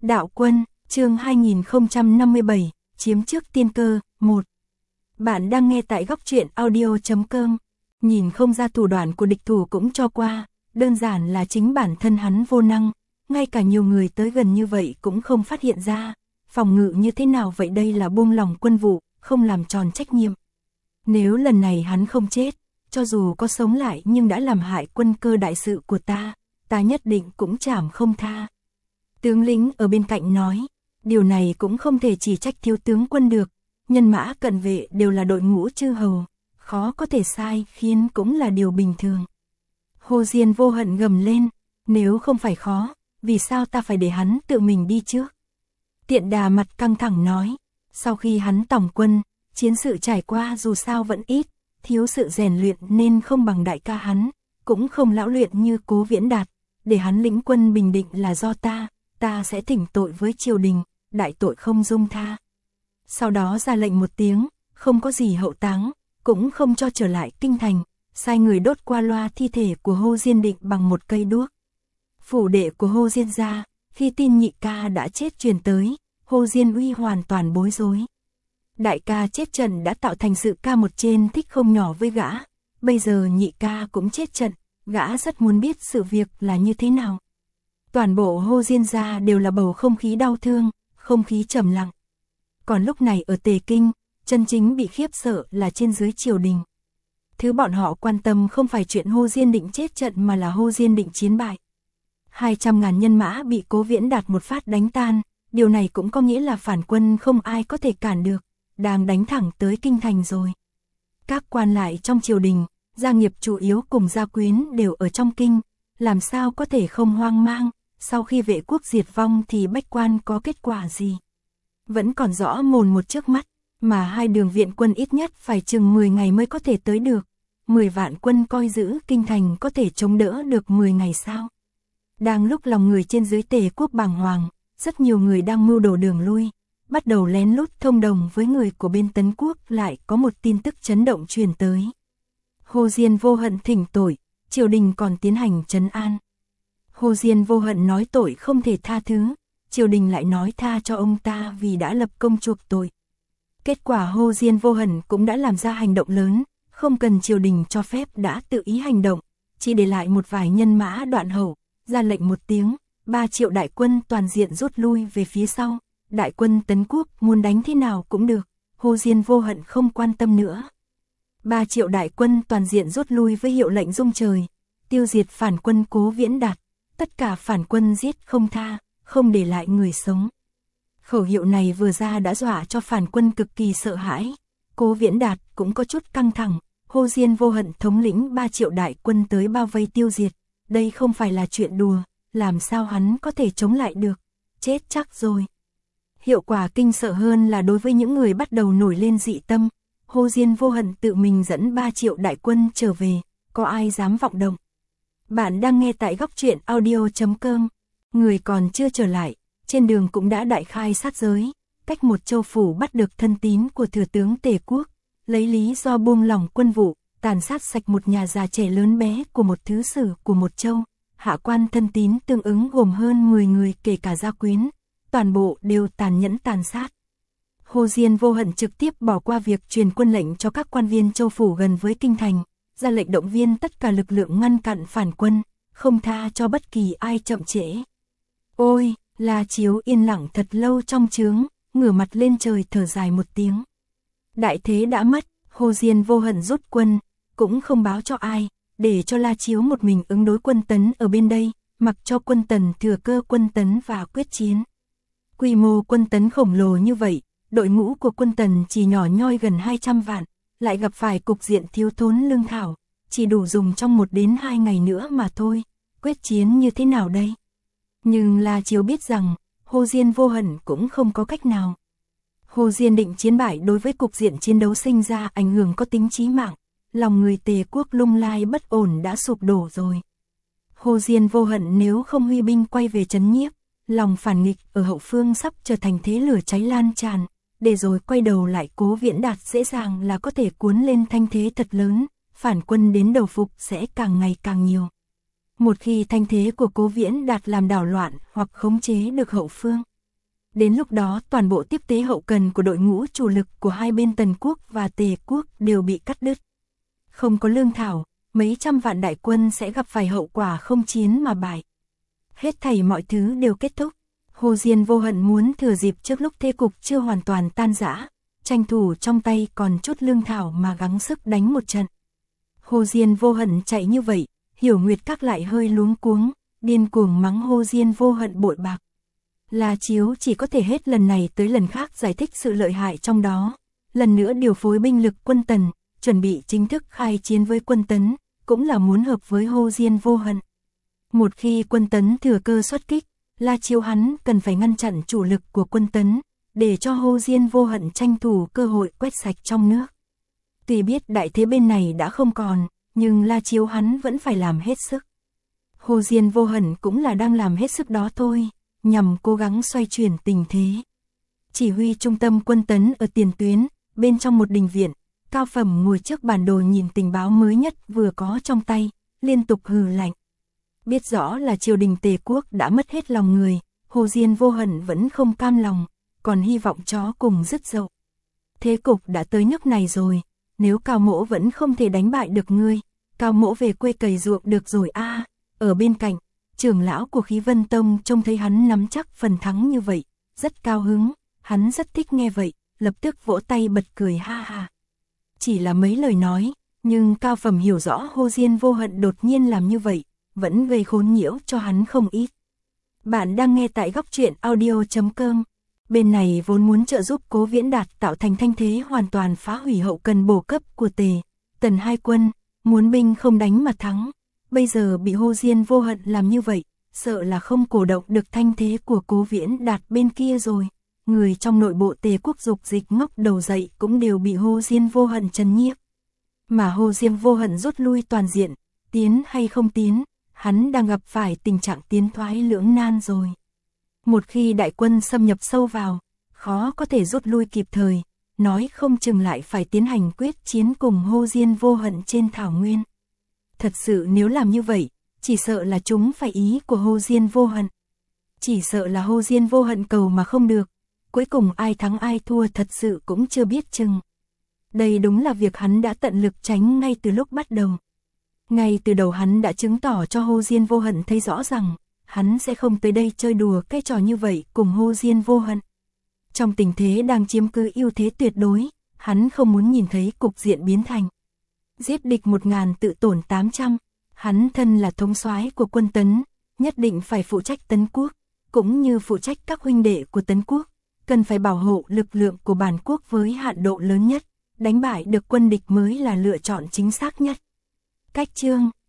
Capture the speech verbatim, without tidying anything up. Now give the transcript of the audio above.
Đạo quân, chương hai nghìn không trăm năm mươi bảy, chiếm trước tiên cơ, một. Bạn đang nghe tại góc truyện audio chấm com. Nhìn không ra thủ đoạn của địch thủ cũng cho qua, đơn giản là chính bản thân hắn vô năng, ngay cả nhiều người tới gần như vậy cũng không phát hiện ra. Phòng ngự như thế nào vậy, đây là buông lỏng quân vụ, không làm tròn trách nhiệm. Nếu lần này hắn không chết, cho dù có sống lại nhưng đã làm hại quân cơ đại sự của ta, ta nhất định cũng chảm không tha. Tướng lĩnh ở bên cạnh nói, điều này cũng không thể chỉ trách thiếu tướng quân được, nhân mã cận vệ đều là đội ngũ chư hầu, khó có thể sai khiến cũng là điều bình thường. Hồ Diên vô hận gầm lên, nếu không phải khó, vì sao ta phải để hắn tự mình đi trước? Tiện Đà mặt căng thẳng nói, sau khi hắn tổng quân, chiến sự trải qua dù sao vẫn ít, thiếu sự rèn luyện nên không bằng đại ca hắn, cũng không lão luyện như Cố Viễn Đạt, để hắn lĩnh quân bình định là do ta, ta sẽ thỉnh tội với triều đình, đại tội không dung tha. Sau đó ra lệnh một tiếng, không có gì hậu táng, cũng không cho trở lại kinh thành, sai người đốt qua loa thi thể của Hồ Diên Định bằng một cây đuốc. Phủ đệ của Hồ Diên gia, khi tin nhị ca đã chết truyền tới, Hồ Diên Uy hoàn toàn bối rối. Đại ca chết trận đã tạo thành sự ca một trên thích không nhỏ với gã, bây giờ nhị ca cũng chết trận, gã rất muốn biết sự việc là như thế nào. Toàn bộ Hồ Diên gia đều là bầu không khí đau thương, không khí trầm lặng. Còn lúc này ở Tề Kinh, chân chính bị khiếp sợ là trên dưới triều đình. Thứ bọn họ quan tâm không phải chuyện Hồ Diên Định chết trận mà là Hồ Diên Định chiến bại. hai trăm ngàn nhân mã bị Cố Viễn Đạt một phát đánh tan, điều này cũng có nghĩa là phản quân không ai có thể cản được, đang đánh thẳng tới kinh thành rồi. Các quan lại trong triều đình, gia nghiệp chủ yếu cùng gia quyến đều ở trong kinh, làm sao có thể không hoang mang, sau khi vệ quốc diệt vong thì bách quan có kết quả gì? Vẫn còn rõ mồn một trước mắt, mà hai đường viện quân ít nhất phải chừng mười ngày mới có thể tới được. mười vạn quân coi giữ kinh thành có thể chống đỡ được mười ngày sao? Đang lúc lòng người trên dưới Tề quốc bàng hoàng, rất nhiều người đang mưu đồ đường lui, bắt đầu lén lút thông đồng với người của bên Tấn quốc, lại có một tin tức chấn động truyền tới. Hồ Diên vô hận thỉnh tội, triều đình còn tiến hành trấn an. Hồ Diên vô hận nói tội không thể tha thứ, triều đình lại nói tha cho ông ta vì đã lập công chuộc tội. Kết quả Hồ Diên vô hận cũng đã làm ra hành động lớn, không cần triều đình cho phép đã tự ý hành động, chỉ để lại một vài nhân mã đoạn hậu, ra lệnh một tiếng, ba triệu đại quân toàn diện rút lui về phía sau. Đại quân Tấn quốc muốn đánh thế nào cũng được, Hồ Diên vô hận không quan tâm nữa. ba triệu đại quân toàn diện rút lui với hiệu lệnh rung trời, tiêu diệt phản quân Cố Viễn Đạt, tất cả phản quân giết không tha, không để lại người sống. Khẩu hiệu này vừa ra đã dọa cho phản quân cực kỳ sợ hãi, Cố Viễn Đạt cũng có chút căng thẳng, Hồ Diên vô hận thống lĩnh ba triệu đại quân tới bao vây tiêu diệt, đây không phải là chuyện đùa, làm sao hắn có thể chống lại được, chết chắc rồi. Hiệu quả kinh sợ hơn là đối với những người bắt đầu nổi lên dị tâm, Hồ Diên vô hận tự mình dẫn ba triệu đại quân trở về, có ai dám vọng động. Bạn đang nghe tại góc truyện audio chấm com, người còn chưa trở lại, trên đường cũng đã đại khai sát giới, cách một châu phủ bắt được thân tín của thừa tướng Tề quốc, lấy lý do buông lỏng quân vụ, tàn sát sạch một nhà già trẻ lớn bé của một thứ sử của một châu, hạ quan thân tín tương ứng gồm hơn mười người kể cả gia quyến, toàn bộ đều tàn nhẫn tàn sát. Hồ Diên vô hận trực tiếp bỏ qua việc truyền quân lệnh cho các quan viên châu phủ gần với kinh thành, ra lệnh động viên tất cả lực lượng ngăn cản phản quân, không tha cho bất kỳ ai chậm trễ. Ôi, La Chiếu yên lặng thật lâu trong trướng, ngửa mặt lên trời thở dài một tiếng. Đại thế đã mất, Hồ Diên vô hận rút quân, cũng không báo cho ai, để cho La Chiếu một mình ứng đối quân Tấn ở bên đây, mặc cho quân Tần thừa cơ quân Tấn và quyết chiến. Quy mô quân Tấn khổng lồ như vậy, đội ngũ của quân Tần chỉ nhỏ nhoi gần hai trăm vạn, lại gặp phải cục diện thiếu thốn lương thảo, chỉ đủ dùng trong một đến hai ngày nữa mà thôi, quyết chiến như thế nào đây? Nhưng La Chiếu biết rằng, Hồ Diên vô hận cũng không có cách nào. Hồ Diên Định chiến bại đối với cục diện chiến đấu sinh ra ảnh hưởng có tính chí mạng, lòng người Tề quốc lung lai bất ổn đã sụp đổ rồi. Hồ Diên vô hận nếu không huy binh quay về trấn nhiếp, lòng phản nghịch ở hậu phương sắp trở thành thế lửa cháy lan tràn, để rồi quay đầu lại Cố Viễn Đạt dễ dàng là có thể cuốn lên thanh thế thật lớn, phản quân đến đầu phục sẽ càng ngày càng nhiều. Một khi thanh thế của Cố Viễn Đạt làm đảo loạn hoặc khống chế được hậu phương, Đến lúc đó toàn bộ tiếp tế hậu cần của đội ngũ chủ lực của hai bên Tần quốc và Tề quốc đều bị cắt đứt. Không có lương thảo, mấy trăm vạn đại quân sẽ gặp phải hậu quả không chiến mà bại. Hết thảy mọi thứ đều kết thúc. Hồ Diên Vô Hận muốn thừa dịp trước lúc thế cục chưa hoàn toàn tan rã, tranh thủ trong tay còn chút lương thảo mà gắng sức đánh một trận. Hồ Diên Vô Hận chạy như vậy, Hiểu Nguyệt Các lại hơi luống cuống, điên cuồng mắng Hồ Diên Vô Hận bội bạc. La Chiếu chỉ có thể hết lần này tới lần khác giải thích sự lợi hại trong đó, lần nữa điều phối binh lực quân Tần, chuẩn bị chính thức khai chiến với quân Tấn, cũng là muốn hợp với Hồ Diên Vô Hận. Một khi quân Tấn thừa cơ xuất kích, La Chiếu hắn cần phải ngăn chặn chủ lực của quân Tấn, để cho Hồ Diên Vô Hận tranh thủ cơ hội quét sạch trong nước. Tuy biết đại thế bên này đã không còn, nhưng La Chiếu hắn vẫn phải làm hết sức. Hồ Diên Vô Hận cũng là đang làm hết sức đó thôi, nhằm cố gắng xoay chuyển tình thế. Chỉ huy trung tâm quân Tấn ở tiền tuyến, bên trong một đình viện, Cao Phẩm ngồi trước bản đồ nhìn tình báo mới nhất vừa có trong tay, liên tục hừ lạnh. Biết rõ là triều đình Tề quốc đã mất hết lòng người, Hồ Diên Vô Hận vẫn không cam lòng, còn hy vọng chó cùng dứt dậu. Thế cục đã tới nước này rồi, nếu Cao Mỗ vẫn không thể đánh bại được ngươi, Cao Mỗ về quê cày ruộng được rồi a. À, ở bên cạnh, trưởng lão của Khí Vân Tông trông thấy hắn nắm chắc phần thắng như vậy, rất cao hứng, hắn rất thích nghe vậy, lập tức vỗ tay bật cười ha ha. Chỉ là mấy lời nói, nhưng Cao Phẩm hiểu rõ Hồ Diên Vô Hận đột nhiên làm như vậy, vẫn gây khốn nhiễu cho hắn không ít. Bạn đang nghe tại góc truyện audio chấm com. Bên này vốn muốn trợ giúp Cố Viễn Đạt tạo thành thanh thế hoàn toàn phá hủy hậu cần bổ cấp của Tề, Tần hai quân, muốn binh không đánh mà thắng. Bây giờ bị Hồ Diên Vô Hận làm như vậy, sợ là không cổ động được thanh thế của Cố Viễn Đạt bên kia rồi. Người trong nội bộ Tề quốc dục dịch ngóc đầu dậy cũng đều bị Hồ Diên Vô Hận trấn nhiếp. Mà Hồ Diên Vô Hận rút lui toàn diện, tiến hay không tiến, hắn đang gặp phải tình trạng tiến thoái lưỡng nan rồi. Một khi đại quân xâm nhập sâu vào, khó có thể rút lui kịp thời, nói không chừng lại phải tiến hành quyết chiến cùng Hồ Diên Vô Hận trên thảo nguyên. Thật sự nếu làm như vậy, chỉ sợ là chúng phải ý của Hồ Diên Vô Hận. Chỉ sợ là Hồ Diên Vô Hận cầu mà không được, cuối cùng ai thắng ai thua thật sự cũng chưa biết chừng. Đây đúng là việc hắn đã tận lực tránh ngay từ lúc bắt đầu. Ngay từ đầu hắn đã chứng tỏ cho Hồ Diên Vô Hận thấy rõ rằng, hắn sẽ không tới đây chơi đùa cái trò như vậy cùng Hồ Diên Vô Hận. Trong tình thế đang chiếm cứ ưu thế tuyệt đối, hắn không muốn nhìn thấy cục diện biến thành giết địch một ngàn tự tổn tám trăm, hắn thân là thống soái của quân Tấn, nhất định phải phụ trách Tấn quốc, cũng như phụ trách các huynh đệ của Tấn quốc, cần phải bảo hộ lực lượng của bản quốc với hạn độ lớn nhất, đánh bại được quân địch mới là lựa chọn chính xác nhất. Cách chương